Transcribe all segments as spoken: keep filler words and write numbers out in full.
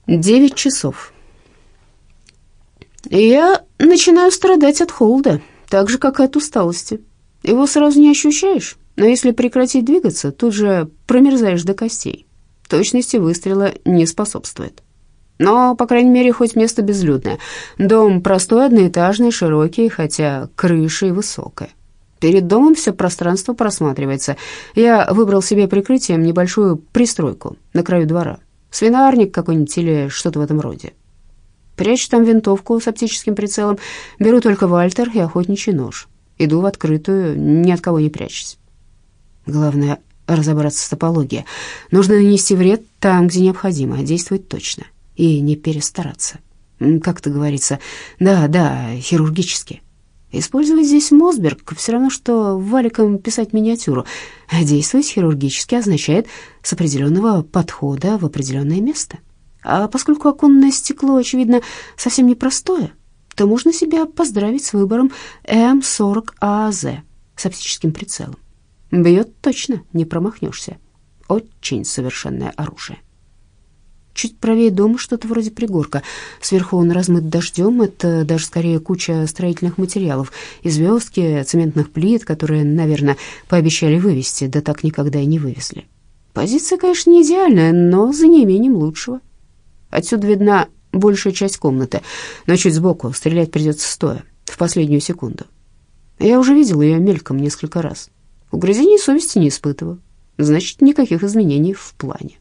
Девять часов. Я начинаю страдать от холода, так же, как и от усталости. Его сразу не ощущаешь, но если прекратить двигаться, тут же промерзаешь до костей. Точности выстрела не способствует. Но, по крайней мере, хоть место безлюдное. Дом простой, одноэтажный, широкий, хотя крыша и высокая. Перед домом все пространство просматривается. Я выбрал себе прикрытием небольшую пристройку на краю двора. Свинарник какой-нибудь или что-то в этом роде. Прячу там винтовку с оптическим прицелом, беру только вальтер и охотничий нож. Иду в открытую, ни от кого не прячусь. Главное — разобраться с топологией. Нужно нанести вред там, где необходимо, действовать точно и не перестараться. Как это говорится, да, да, хирургически. Использовать здесь Мосберг все равно, что валиком писать миниатюру. Действовать хирургически означает с определенного подхода в определенное место. А поскольку оконное стекло, очевидно, совсем непростое, то можно себя поздравить с выбором эм сорок а зэ с оптическим прицелом. Бьет точно, не промахнешься. Очень совершенное оружие. Чуть правее дома что-то вроде пригорка. Сверху он размыт дождем. Это даже скорее куча строительных материалов и звездки, цементных плит, которые, наверное, пообещали вывезти, да так никогда и не вывезли. Позиция, конечно, не идеальная, но за неимением лучшего. Отсюда видна большая часть комнаты, но чуть сбоку стрелять придется стоя, в последнюю секунду. Я уже видел ее мельком несколько раз. Угрызений совести не испытываю. Значит, никаких изменений в плане.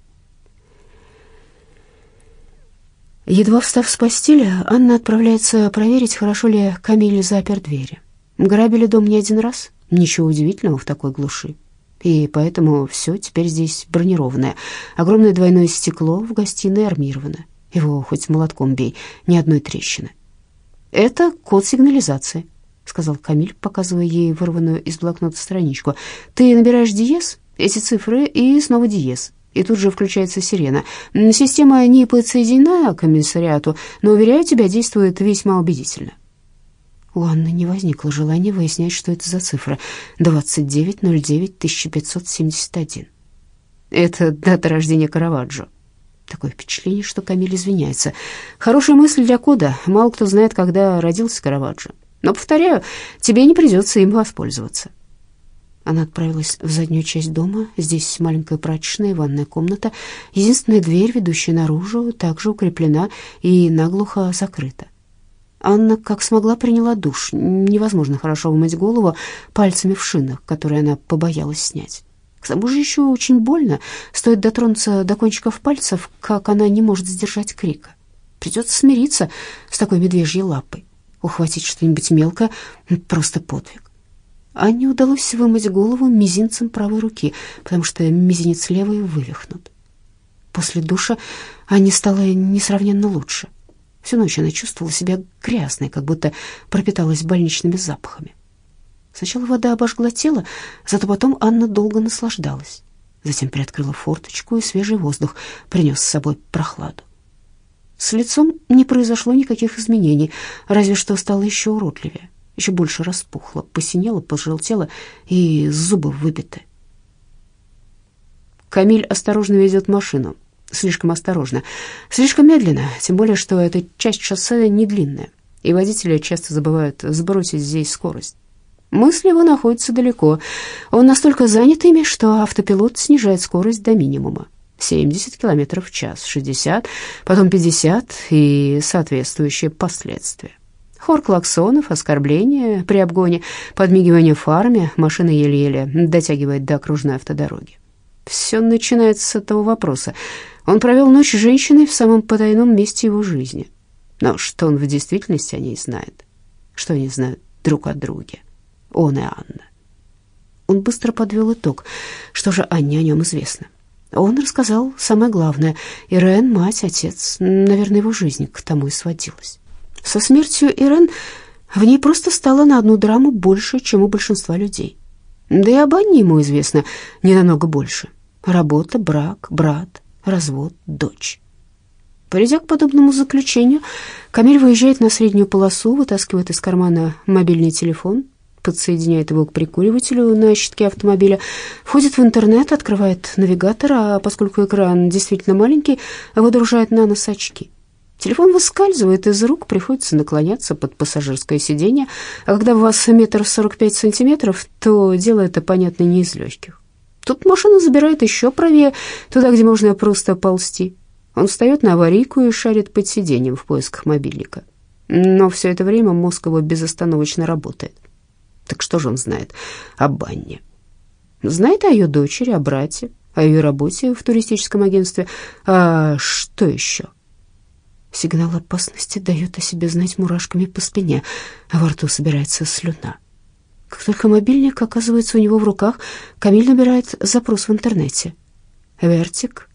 Едва встав с постели, Анна отправляется проверить, хорошо ли Камиль запер двери. Грабили дом не один раз, ничего удивительного в такой глуши. И поэтому все теперь здесь бронированное. Огромное двойное стекло в гостиной армировано. Его хоть молотком бей, ни одной трещины. «Это код сигнализации», — сказал Камиль, показывая ей вырванную из блокнота страничку. «Ты набираешь диез, эти цифры, и снова диез. И тут же включается сирена. Система не подсоединена к комиссариату, но, уверяю тебя, действует весьма убедительно». У Анны не возникло желания выяснять, что это за цифра. двадцать девять ноль девять тысяча пятьсот семьдесят один. Это дата рождения Караваджо. Такое впечатление, что Камиль извиняется. Хорошая мысль для кода. Мало кто знает, когда родился Караваджо. Но, повторяю, тебе не придется им воспользоваться. Она отправилась в заднюю часть дома. Здесь маленькая прачечная и ванная комната. Единственная дверь, ведущая наружу, также укреплена и наглухо закрыта. Анна, как смогла, приняла душ. Невозможно хорошо вымыть голову пальцами в шинах, которые она побоялась снять. К тому же еще очень больно. Стоит дотронуться до кончиков пальцев, как она не может сдержать крика. Придется смириться с такой медвежьей лапой. Ухватить что-нибудь мелкое — просто подвиг. Анне удалось вымыть голову мизинцем правой руки, потому что мизинец левой вывихнут. После душа Анне стало несравненно лучше. Всю ночь она чувствовала себя грязной, как будто пропиталась больничными запахами. Сначала вода обожгла тело, зато потом Анна долго наслаждалась. Затем приоткрыла форточку, и свежий воздух принес с собой прохладу. С лицом не произошло никаких изменений, разве что стало еще уродливее. Еще больше распухло, посинело, пожелтело, и зубы выбиты. Камиль осторожно везет машину. Слишком осторожно, слишком медленно, тем более, что эта часть шоссе не длинная, и водители часто забывают сбросить здесь скорость. Мысли его находятся далеко. Он настолько занят ими, что автопилот снижает скорость до минимума. семьдесят километров в час, шестьдесят, потом пятьдесят и соответствующие последствия. Хор клаксонов, оскорбления при обгоне, подмигивание фарами, машина еле-еле дотягивает до окружной автодороги. Все начинается с этого вопроса. Он провел ночь с женщиной в самом потайном месте его жизни. Но что он в действительности о ней знает? Что они знают друг о друге? Он и Анна. Он быстро подвел итог. Что же Анне о нем известно? Он рассказал самое главное. Ирен, мать, отец. Наверное, его жизнь к тому и сводилась. Со смертью Ирен в ней просто стало на одну драму больше, чем у большинства людей. Да и об Анне ему известно не намного больше. Работа, брак, брат, развод, дочь. Придя к подобному заключению, Камиль выезжает на среднюю полосу, вытаскивает из кармана мобильный телефон, подсоединяет его к прикуривателю на щитке автомобиля, входит в интернет, открывает навигатор, а поскольку экран действительно маленький, водружает на нос очки. Телефон выскальзывает из рук, приходится наклоняться под пассажирское сиденье, а когда у вас метр сорок пять сантиметров, то дело это, понятно, не из легких. Тут машина забирает еще правее, туда, где можно просто ползти. Он встает на аварийку и шарит под сиденьем в поисках мобильника. Но все это время мозг его безостановочно работает. Так что же он знает об Анне? Знает о ее дочери, о брате, о ее работе в туристическом агентстве. А что еще? Сигнал опасности дает о себе знать мурашками по спине, а во рту собирается слюна. Как только мобильник оказывается у него в руках, Камиль набирает запрос в интернете. «Вертик»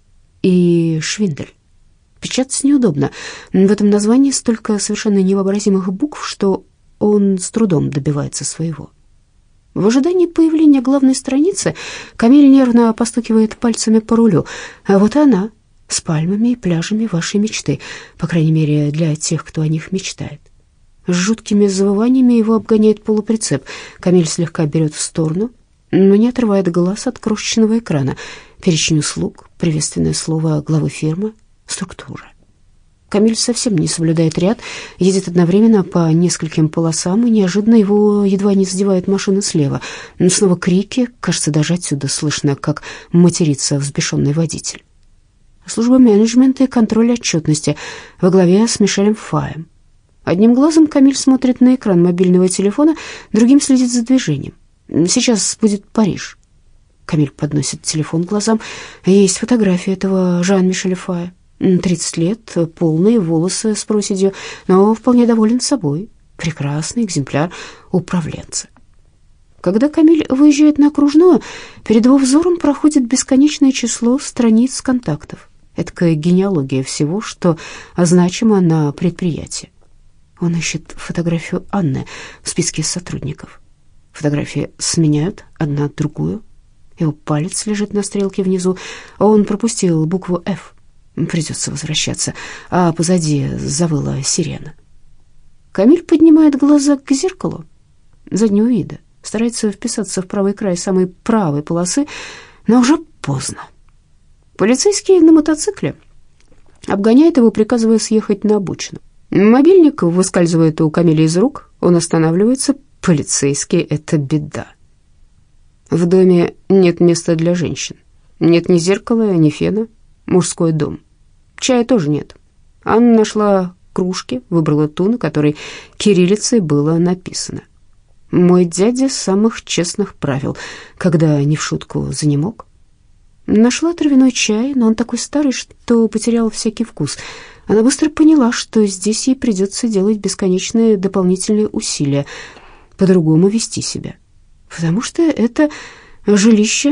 и «Швиндель». Печатать неудобно. В этом названии столько совершенно невообразимых букв, что он с трудом добивается своего. В ожидании появления главной страницы Камиль нервно постукивает пальцами по рулю. А вот она, с пальмами и пляжами вашей мечты, по крайней мере, для тех, кто о них мечтает. С жуткими завываниями его обгоняет полуприцеп. Камиль слегка берет в сторону, но не отрывает глаз от крошечного экрана. Перечень услуг, приветственное слово главы фирмы, структура. Камиль совсем не соблюдает ряд, едет одновременно по нескольким полосам, и неожиданно его едва не задевает машина слева. Снова крики, кажется, даже отсюда слышно, как матерится взбешенный водитель. Служба менеджмента и контроля отчетности во главе с Мишелем Фаем. Одним глазом Камиль смотрит на экран мобильного телефона, другим следит за движением. Сейчас будет Париж. Камиль подносит телефон к глазам. Есть фотография этого Жан-Мишеля Фая. тридцать лет, полные волосы с проседью, но вполне доволен собой. Прекрасный экземпляр управленца. Когда Камиль выезжает на окружную, перед его взором проходит бесконечное число страниц контактов. Эдакая генеалогия всего, что значимо на предприятии. Он ищет фотографию Анны в списке сотрудников. Фотографии сменяют одна другую. Его палец лежит на стрелке внизу, а он пропустил букву «Ф». Придется возвращаться, а позади завыла сирена. Камиль поднимает глаза к зеркалу заднего вида, старается вписаться в правый край самой правой полосы, но уже поздно. Полицейский на мотоцикле обгоняет его, приказывая съехать на обочину. Мобильник выскальзывает у Камиля из рук, он останавливается. Полицейский — это беда. В доме нет места для женщин. Нет ни зеркала, ни фена. Мужской дом. Чая тоже нет. Анна нашла кружки, выбрала ту, на которой кириллицей было написано: «Мой дядя самых честных правил, когда не в шутку занемог». Нашла травяной чай, но он такой старый, что потерял всякий вкус. Она быстро поняла, что здесь ей придется делать бесконечные дополнительные усилия, по-другому вести себя, потому что это жилище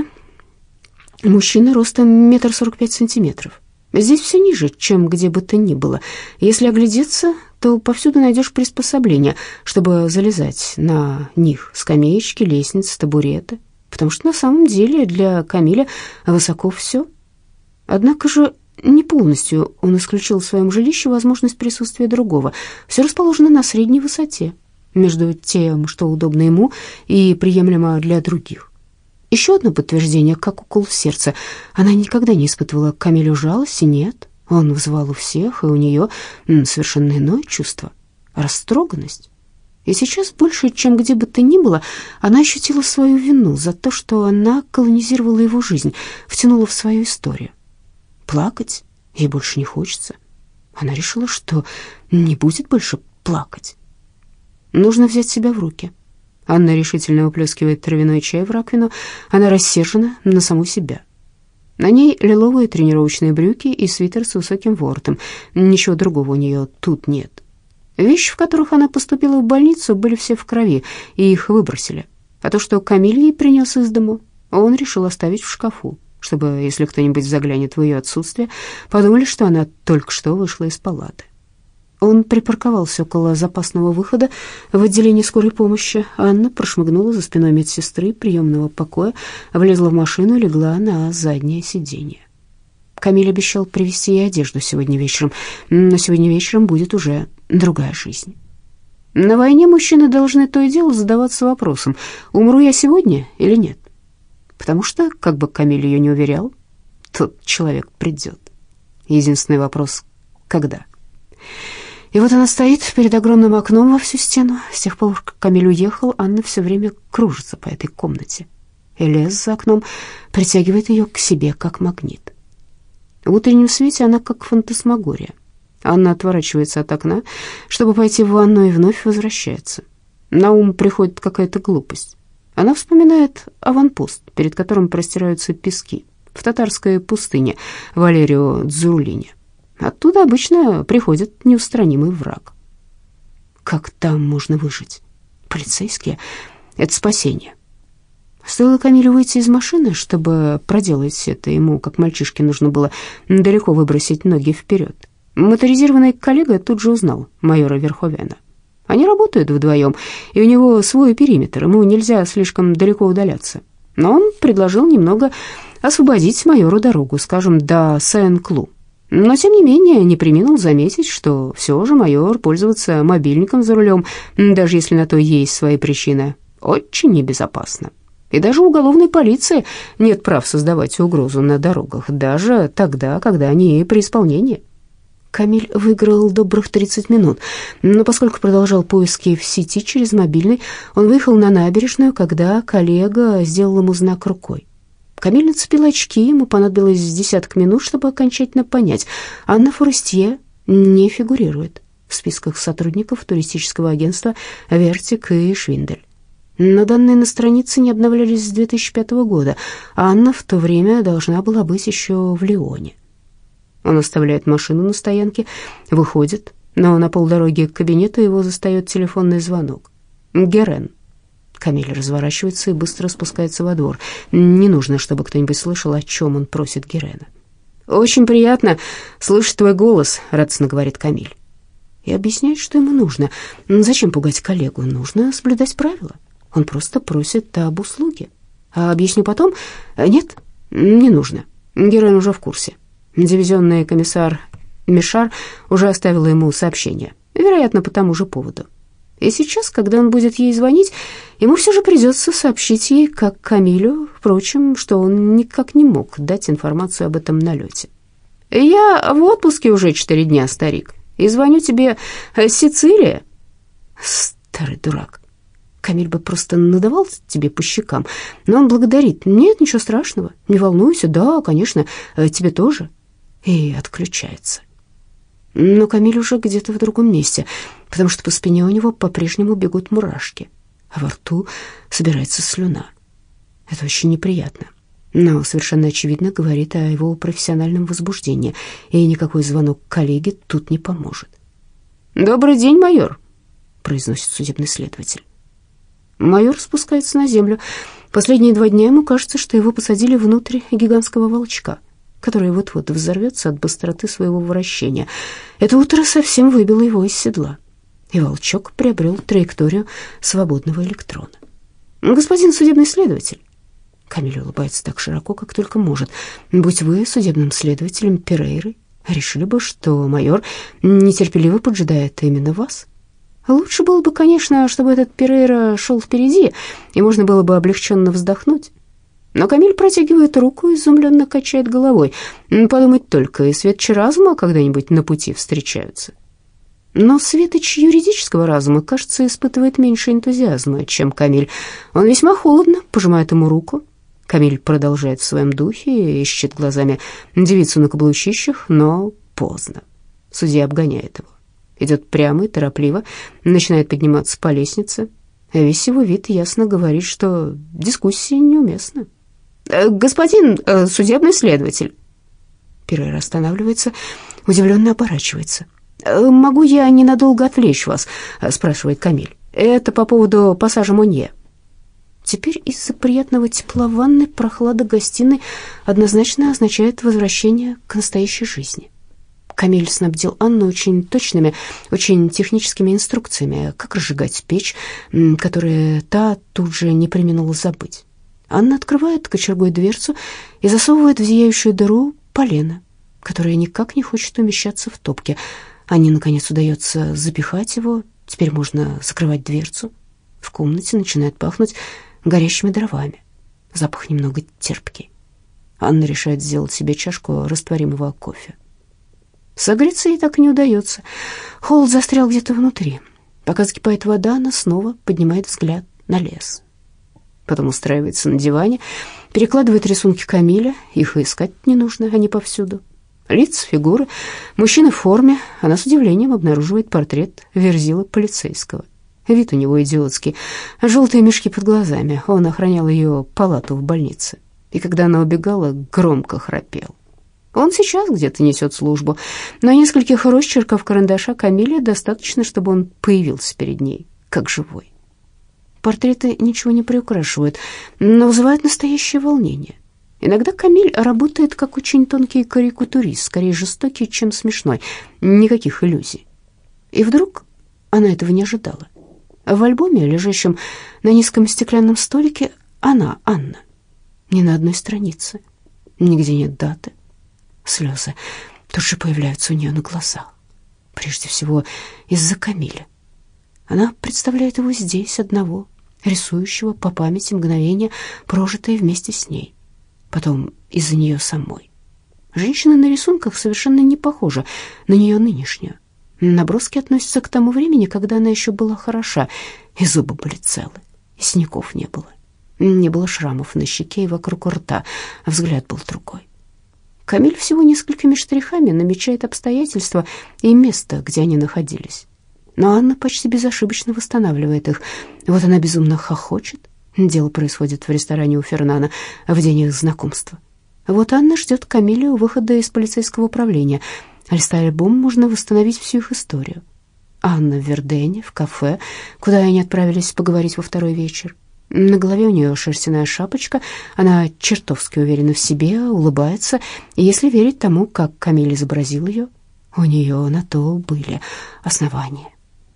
мужчины ростом метр сорок пять сантиметров. Здесь все ниже, чем где бы то ни было. Если оглядеться, то повсюду найдешь приспособления, чтобы залезать на них: скамеечки, лестницы, табуреты, потому что на самом деле для Камиля высоко все. Однако же не полностью он исключил в своем жилище возможность присутствия другого. Все расположено на средней высоте, между тем, что удобно ему и приемлемо для других. Еще одно подтверждение, как укол в сердце. Она никогда не испытывала к Камилю жалости, нет. Он вызывал у всех, и у нее совершенно иное чувство — растроганность. И сейчас, больше, чем где бы то ни было, она ощутила свою вину за то, что она колонизировала его жизнь, втянула в свою историю. Плакать ей больше не хочется. Она решила, что не будет больше плакать. Нужно взять себя в руки. Анна решительно выплескивает травяной чай в раковину. Она рассержена на саму себя. На ней лиловые тренировочные брюки и свитер с высоким воротом. Ничего другого у нее тут нет. Вещи, в которых она поступила в больницу, были все в крови, и их выбросили. А то, что Камиль ей принес из дому, он решил оставить в шкафу, чтобы, если кто-нибудь заглянет в ее отсутствие, подумали, что она только что вышла из палаты. Он припарковался около запасного выхода в отделении скорой помощи. Анна прошмыгнула за спиной медсестры приемного покоя, влезла в машину и легла на заднее сиденье. Камиль обещал привезти ей одежду сегодня вечером, но сегодня вечером будет уже другая жизнь. На войне мужчины должны то и дело задаваться вопросом, умру я сегодня или нет. Потому что, как бы Камиль ее не уверял, тот человек придет. Единственный вопрос — когда? И вот она стоит перед огромным окном во всю стену. С тех пор, как Камиль уехал, Анна все время кружится по этой комнате. И лес за окном притягивает ее к себе, как магнит. В утреннем свете она как фантасмагория. Анна отворачивается от окна, чтобы пойти в ванну, и вновь возвращается. На ум приходит какая-то глупость. Она вспоминает аванпост, перед которым простираются пески, в татарской пустыне Валерио Дзурулине. Оттуда обычно приходит неустранимый враг. Как там можно выжить? Полицейские — это спасение. Стоило Камилю выйти из машины, чтобы проделать это, ему, как мальчишке, нужно было далеко выбросить ноги вперед. Моторизированный коллега тут же узнал майора Верховена. Они работают вдвоем, и у него свой периметр, ему нельзя слишком далеко удаляться. Но он предложил немного освободить майору дорогу, скажем, до Сен-Клу. Но, тем не менее, не преминул заметить, что все же майор пользоваться мобильником за рулем, даже если на то есть свои причины, очень небезопасно. И даже у уголовной полиции нет прав создавать угрозу на дорогах, даже тогда, когда они при исполнении. Камиль выиграл добрых тридцать минут, но поскольку продолжал поиски в сети через мобильный, он выехал на набережную, когда коллега сделал ему знак рукой. Камиль нацепил очки, ему понадобилось десяток минут, чтобы окончательно понять. Анна Форестье не фигурирует в списках сотрудников туристического агентства «Вертик» и «Швиндель». Но данные на странице не обновлялись с две тысячи пятого года, а Анна в то время должна была быть еще в Лионе. Он оставляет машину на стоянке, выходит, но на полдороги к кабинету его застает телефонный звонок. Герен. Камиль разворачивается и быстро спускается во двор. Не нужно, чтобы кто-нибудь слышал, о чем он просит Герена. «Очень приятно слышать твой голос», — радостно говорит Камиль. И объясняет, что ему нужно. Зачем пугать коллегу? Нужно соблюдать правила. Он просто просит об услуге. А объясню потом? Нет, не нужно. Герен уже в курсе. Дивизионный комиссар Мишар уже оставила ему сообщение, вероятно, по тому же поводу. И сейчас, когда он будет ей звонить, ему все же придется сообщить ей, как Камилю, впрочем, что он никак не мог дать информацию об этом налете. «Я в отпуске уже четыре дня, старик, и звоню тебе с Сицилии». Старый дурак. Камиль бы просто надавал тебе по щекам, но он благодарит. «Нет, ничего страшного, не волнуйся, да, конечно, тебе тоже». И отключается. Но Камиль уже где-то в другом месте, потому что по спине у него по-прежнему бегут мурашки, а во рту собирается слюна. Это очень неприятно, но совершенно очевидно говорит о его профессиональном возбуждении, и никакой звонок коллеге тут не поможет. «Добрый день, майор», — произносит судебный следователь. Майор спускается на землю. Последние два дня ему кажется, что его посадили внутрь гигантского волчка, который вот-вот взорвется от быстроты своего вращения. Это утро совсем выбило его из седла, и волчок приобрел траекторию свободного электрона. «Господин судебный следователь», — Камиль улыбается так широко, как только может, «будь вы судебным следователем Перейры, решили бы, что майор нетерпеливо поджидает именно вас. Лучше было бы, конечно, чтобы этот Перейра шел впереди, и можно было бы облегченно вздохнуть». Но Камиль протягивает руку и изумленно качает головой. Подумать только, и светочи разума когда-нибудь на пути встречаются. Но светоч юридического разума, кажется, испытывает меньше энтузиазма, чем Камиль. Он весьма холодно пожимает ему руку. Камиль продолжает в своем духе, ищет глазами девицу на каблучищах, но поздно. Судья обгоняет его. Идет прямо и торопливо, начинает подниматься по лестнице. Весь его вид ясно говорит, что дискуссия неуместна. «Господин э, судебный следователь». Перейра останавливается, удивленно оборачивается. «Могу я ненадолго отвлечь вас?» — спрашивает Камиль. «Это по поводу пассажа Монье». Теперь из-за приятного тепла ванны прохлада гостиной однозначно означает возвращение к настоящей жизни. Камиль снабдил Анну очень точными, очень техническими инструкциями, как разжигать печь, которые та тут же не преминула забыть. Анна открывает кочергой дверцу и засовывает в зияющую дыру полено, которое никак не хочет умещаться в топке. Анне, наконец, удается запихать его Теперь можно закрывать дверцу. В комнате начинает пахнуть горящими дровами. Запах немного терпкий. Анна решает сделать себе чашку растворимого кофе. Согреться ей так и не удается. Холод застрял где-то внутри. Пока закипает вода, она снова поднимает взгляд на лес. Потом устраивается на диване, перекладывает рисунки Камиля. Их и искать не нужно, они повсюду. Лица, фигуры, мужчина в форме. Она с удивлением обнаруживает портрет Верзилы полицейского. Вид у него идиотский, желтые мешки под глазами. Он охранял ее палату в больнице. И когда она убегала, громко храпел. Он сейчас где-то несет службу, но нескольких росчерков карандаша Камиля достаточно, чтобы он появился перед ней, как живой. Портреты ничего не приукрашивают, но вызывают настоящее волнение. Иногда Камиль работает как очень тонкий карикатурист, скорее жестокий, чем смешной. Никаких иллюзий. И вдруг она этого не ожидала. В альбоме, лежащем на низком стеклянном столике, она, Анна. Ни на одной странице. Нигде нет даты. Слезы тут же появляются у нее на глазах. Прежде всего из-за Камиля. Она представляет его здесь, одного, рисующего по памяти мгновения, прожитые вместе с ней. Потом из-за нее самой. Женщина на рисунках совершенно не похожа на нее нынешнюю. Наброски относятся к тому времени, когда она еще была хороша, и зубы были целы, и синяков не было. Не было шрамов на щеке и вокруг рта, а взгляд был другой. Камиль всего несколькими штрихами намечает обстоятельства и место, где они находились. Но Анна почти безошибочно восстанавливает их. Вот она безумно хохочет. Дело происходит в ресторане у Фернана в день их знакомства. Вот Анна ждет Камиля у выхода из полицейского управления. Листая альбом, можно восстановить всю их историю. Анна в Вердене, в кафе, куда они отправились поговорить во второй вечер. На голове у нее шерстяная шапочка, она чертовски уверена в себе, улыбается, и если верить тому, как Камиль изобразил ее, у нее на то были основания.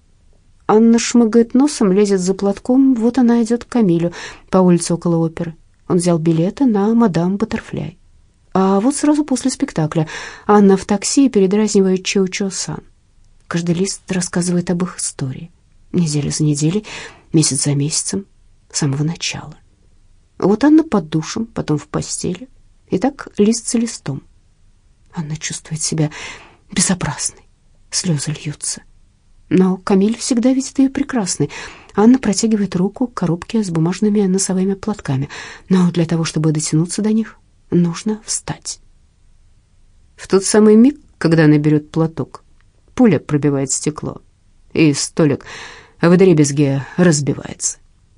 Анна шмыгает носом, лезет за платком, вот она идет к Камилю по улице около оперы. Он взял билеты на «Мадам Баттерфляй». А вот сразу после спектакля Анна в такси передразнивает Чоу-Чоу-сан. Каждый лист рассказывает об их истории. Неделя за неделей, месяц за месяцем, с самого начала. Вот Анна под душем, потом в постели. И так лист за листом. Анна чувствует себя безобразной. Слезы льются. Но Камиль всегда видит ее прекрасной. Анна протягивает руку к коробке с бумажными носовыми платками. Но для того, чтобы дотянуться до них, нужно встать. В тот самый миг, когда она берет платок, пуля пробивает стекло, и столик вдребезги разбивается.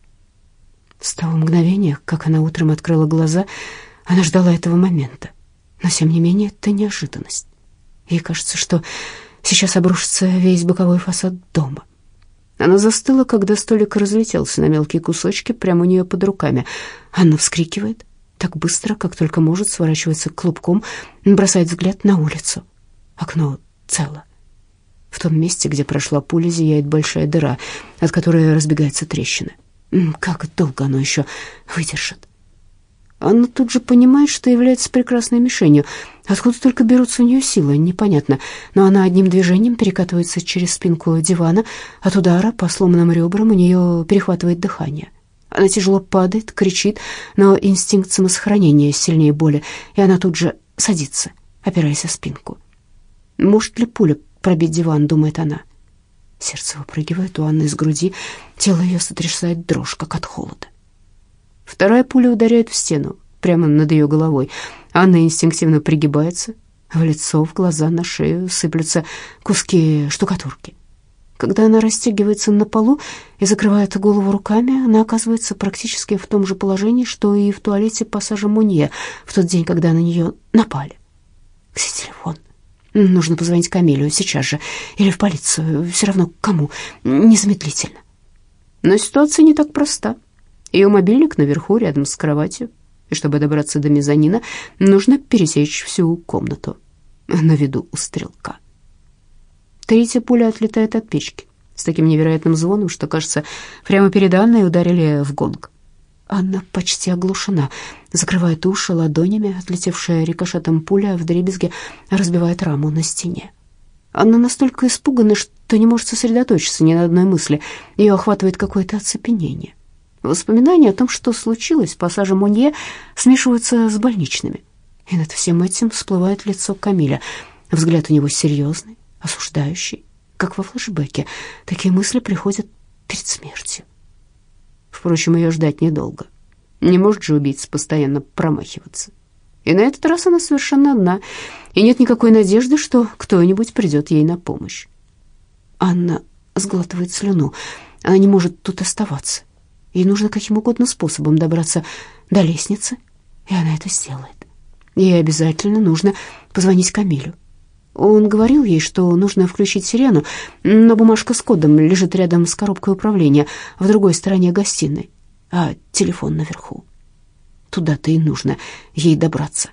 С того мгновения, как она утром открыла глаза, она ждала этого момента. Но, тем не менее, это неожиданность. Ей кажется, что сейчас обрушится весь боковой фасад дома. Она застыла, когда столик разлетелся на мелкие кусочки прямо у нее под руками. Анна вскрикивает, так быстро, как только может, сворачивается клубком, бросает взгляд на улицу. Окно цело. В том месте, где прошла пуля, зияет большая дыра, от которой разбегаются трещины. Как долго оно еще выдержит? Анна тут же понимает, что является прекрасной мишенью. Откуда только берутся у нее силы, непонятно. Но она одним движением перекатывается через спинку дивана. От удара по сломанным ребрам у нее перехватывает дыхание. Она тяжело падает, кричит, но инстинкт самосохранения сильнее боли, и она тут же садится, опираясь о спинку. Может ли пуля пробить диван, думает она. Сердце выпрыгивает у Анны из груди, тело ее сотрясает дрожь, как от холода. Вторая пуля ударяет в стену, прямо над ее головой. Анна инстинктивно пригибается. В лицо, в глаза, на шею сыплются куски штукатурки. Когда она растягивается на полу и закрывает голову руками, она оказывается практически в том же положении, что и в туалете пассажа Монье в тот день, когда на нее напали. Где телефон? Нужно позвонить Камилю сейчас же, или в полицию, все равно кому, незамедлительно. Но ситуация не так проста. Ее мобильник наверху, рядом с кроватью, и чтобы добраться до мезонина, нужно пересечь всю комнату на виду у стрелка. Третья пуля отлетает от печки с таким невероятным звоном, что, кажется, прямо перед Анной ударили в гонг. Анна почти оглушена, закрывает уши ладонями, отлетевшая рикошетом пуля вдребезги разбивает раму на стене. Анна настолько испугана, что что не может сосредоточиться ни на одной мысли. Ее охватывает какое-то оцепенение. Воспоминания о том, что случилось в пассаже Монье, смешиваются с больничными. И над всем этим всплывает лицо Камиля. Взгляд у него серьезный, осуждающий, как во флешбеке. Такие мысли приходят перед смертью. Впрочем, ее ждать недолго. Не может же убийца постоянно промахиваться. И на этот раз она совершенно одна, и нет никакой надежды, что кто-нибудь придет ей на помощь. Анна сглатывает слюну. Она не может тут оставаться. Ей нужно каким угодно способом добраться до лестницы, и она это сделает. Ей обязательно нужно позвонить Камилю. Он говорил ей, что нужно включить сирену, но бумажка с кодом лежит рядом с коробкой управления в другой стороне гостиной, а телефон наверху. Туда-то и нужно ей добраться.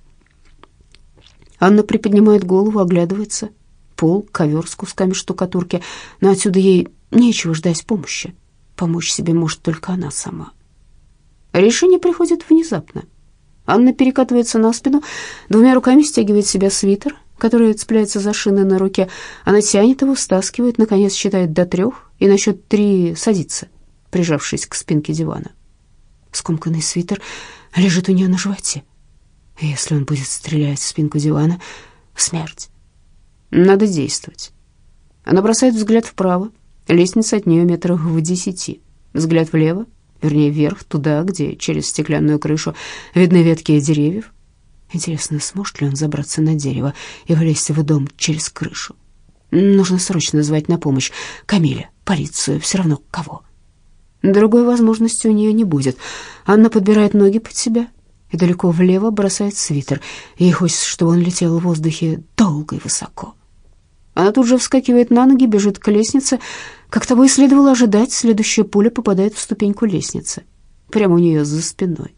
Анна приподнимает голову, оглядывается. Пол, ковер с кусками штукатурки, но отсюда ей нечего ждать помощи. Помочь себе может только она сама. Решение приходит внезапно. Анна перекатывается на спину, двумя руками стягивает с себя свитер, который цепляется за шины на руке. Она тянет его, стаскивает, наконец считает до трех и на счет три садится, прижавшись к спинке дивана. Скомканный свитер лежит у нее на животе. Если он будет стрелять в спинку дивана, смерть. Надо действовать. Она бросает взгляд вправо. Лестница от нее метрах в десяти. Взгляд влево, вернее вверх, туда, где через стеклянную крышу видны ветки деревьев. Интересно, сможет ли он забраться на дерево и влезть в дом через крышу? Нужно срочно звать на помощь Камиля, полицию, все равно кого. Другой возможности у нее не будет. Анна подбирает ноги под себя и далеко влево бросает свитер. Ей хочется, чтобы он летел в воздухе долго и высоко. Она тут же вскакивает на ноги, бежит к лестнице. Как того и следовало ожидать, следующая пуля попадает в ступеньку лестницы, прямо у нее за спиной.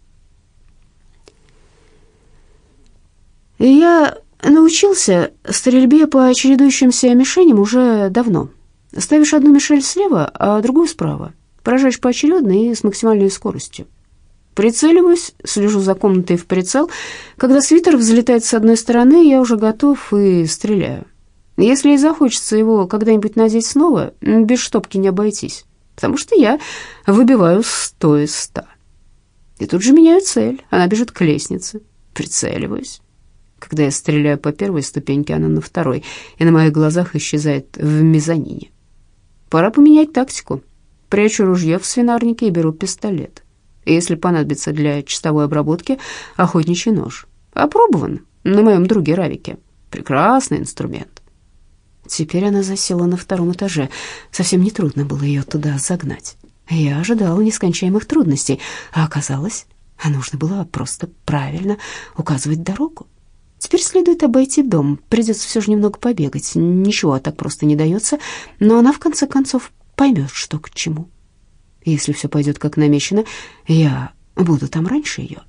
Я научился стрельбе по чередующимся мишеням уже давно. Ставишь одну мишень слева, а другую справа. Поражаешь поочередно и с максимальной скоростью. Прицеливаюсь, слежу за комнатой в прицел. Когда свитер взлетает с одной стороны, я уже готов и стреляю. Если и захочется его когда-нибудь надеть снова, без штопки не обойтись, потому что я выбиваю сто из ста. И тут же меняю цель. Она бежит к лестнице. Прицеливаюсь. Когда я стреляю по первой ступеньке, она на второй, и на моих глазах исчезает в мезонине. Пора поменять тактику. Прячу ружье в свинарнике и беру пистолет. И если понадобится для часовой обработки, охотничий нож. Опробован на моем друге Равике. Прекрасный инструмент. Теперь она засела на втором этаже. Совсем нетрудно было ее туда загнать. Я ожидала нескончаемых трудностей, а оказалось, нужно было просто правильно указывать дорогу. Теперь следует обойти дом. Придется все же немного побегать. Ничего так просто не дается, но она в конце концов поймет, что к чему. Если все пойдет как намечено, я буду там раньше ее.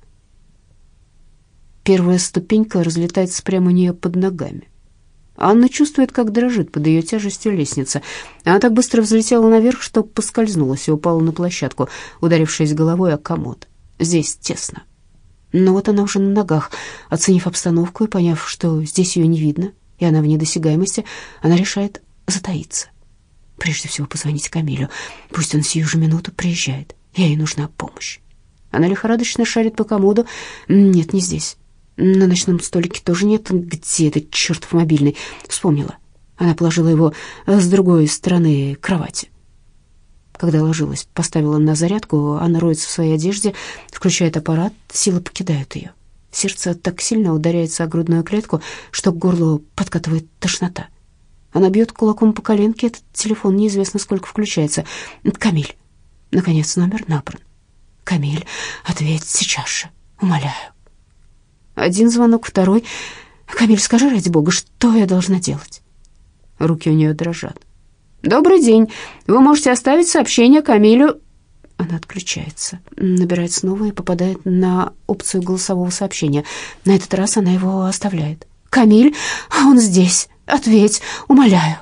Первая ступенька разлетается прямо у нее под ногами. Анна чувствует, как дрожит под ее тяжестью лестница. Она так быстро взлетела наверх, что поскользнулась и упала на площадку, ударившись головой о комод. Здесь тесно. Но вот она уже на ногах. Оценив обстановку и поняв, что здесь ее не видно, и она в недосягаемости, она решает затаиться. Прежде всего позвонить Камилю. Пусть он сию же минуту приезжает. Ей нужна помощь. Она лихорадочно шарит по комоду. Нет, не здесь. На ночном столике тоже нет. Где этот чертов мобильный? Вспомнила. Она положила его с другой стороны кровати. Когда ложилась, поставила на зарядку, она роется в своей одежде, включает аппарат, силы покидают ее. Сердце так сильно ударяется о грудную клетку, что к горлу подкатывает тошнота. Она бьет кулаком по коленке, этот телефон неизвестно сколько включается. Камиль. Наконец номер набран. Камиль, ответь сейчас же, умоляю. Один звонок, второй. Камиль, скажи, ради бога, что я должна делать? Руки у нее дрожат. «Добрый день. Вы можете оставить сообщение Камилю...» Она отключается, набирает снова и попадает на опцию голосового сообщения. На этот раз она его оставляет. «Камиль, он здесь. Ответь, умоляю».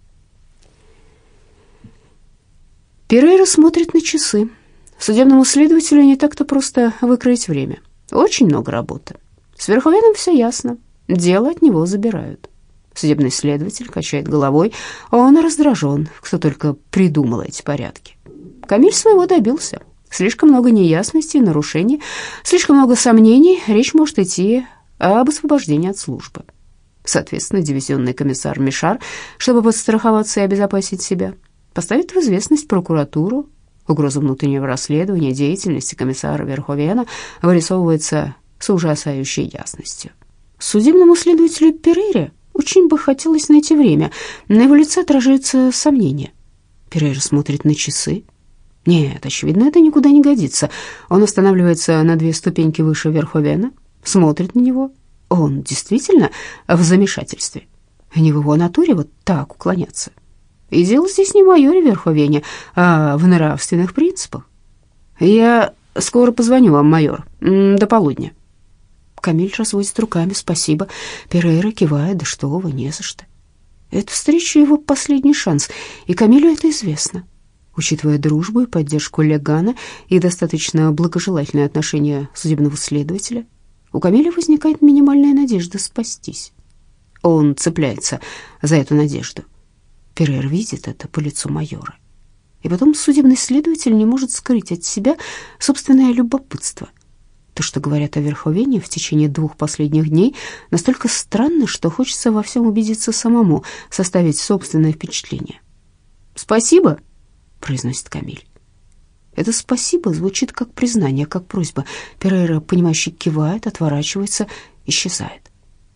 Перейра смотрит на часы. Судебному следователю не так-то просто выкроить время. Очень много работы. С Верховеном все ясно. Дело от него забирают. Судебный следователь качает головой, а он раздражен, кто только придумал эти порядки. Камиль своего добился. Слишком много неясностей и нарушений, слишком много сомнений. Речь может идти об освобождении от службы. Соответственно, дивизионный комиссар Мишар, чтобы подстраховаться и обезопасить себя, поставит в известность прокуратуру. Угроза внутреннего расследования деятельности комиссара Верховена вырисовывается с ужасающей ясностью. Судебному следователю Перейре очень бы хотелось найти время. На его лице отражаются сомнения. Перейра смотрит на часы. Нет, очевидно, это никуда не годится. Он останавливается на две ступеньки выше Верховена, смотрит на него. Он действительно в замешательстве. Не в его натуре вот так уклоняться. И дело здесь не в майоре Верховене, а в нравственных принципах. «Я скоро позвоню вам, майор, до полудня». Камиль разводит руками. «Спасибо». Перейра кивает. «Да что вы, не за что». Эта встреча — его последний шанс, и Камилю это известно. Учитывая дружбу и поддержку Легана и достаточно благожелательное отношение судебного следователя, у Камиля возникает минимальная надежда спастись. Он цепляется за эту надежду. Перейра видит это по лицу майора. И потом судебный следователь не может скрыть от себя собственное любопытство. То, что говорят о Верховене в течение двух последних дней, настолько странно, что хочется во всем убедиться самому, составить собственное впечатление. «Спасибо», — произносит Камиль. Это «спасибо» звучит как признание, как просьба. Перейра, понимающе кивает, отворачивается, исчезает.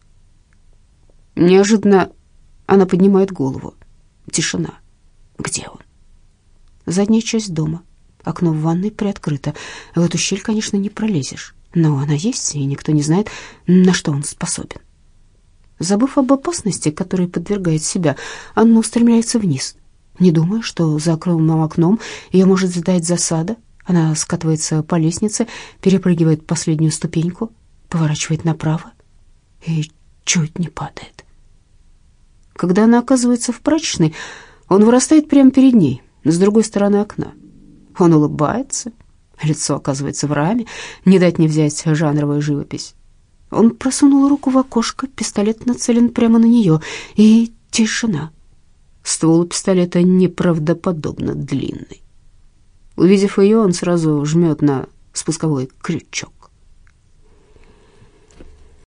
Неожиданно она поднимает голову. Тишина. Где он? Задняя часть дома. Окно в ванной приоткрыто. В эту щель, конечно, не пролезешь, но она есть, и никто не знает, на что он способен. Забыв об опасности, которой подвергает себя, Анна устремляется вниз. Не думая, что за огромным окном ее может ждать засада, она скатывается по лестнице, перепрыгивает последнюю ступеньку, поворачивает направо и чуть не падает. Когда она оказывается в прачечной, он вырастает прямо перед ней, с другой стороны окна. Он улыбается, лицо оказывается в раме, не дать не взять жанровая живопись. Он просунул руку в окошко, пистолет нацелен прямо на нее, и тишина. Ствол пистолета неправдоподобно длинный. Увидев ее, он сразу жмет на спусковой крючок.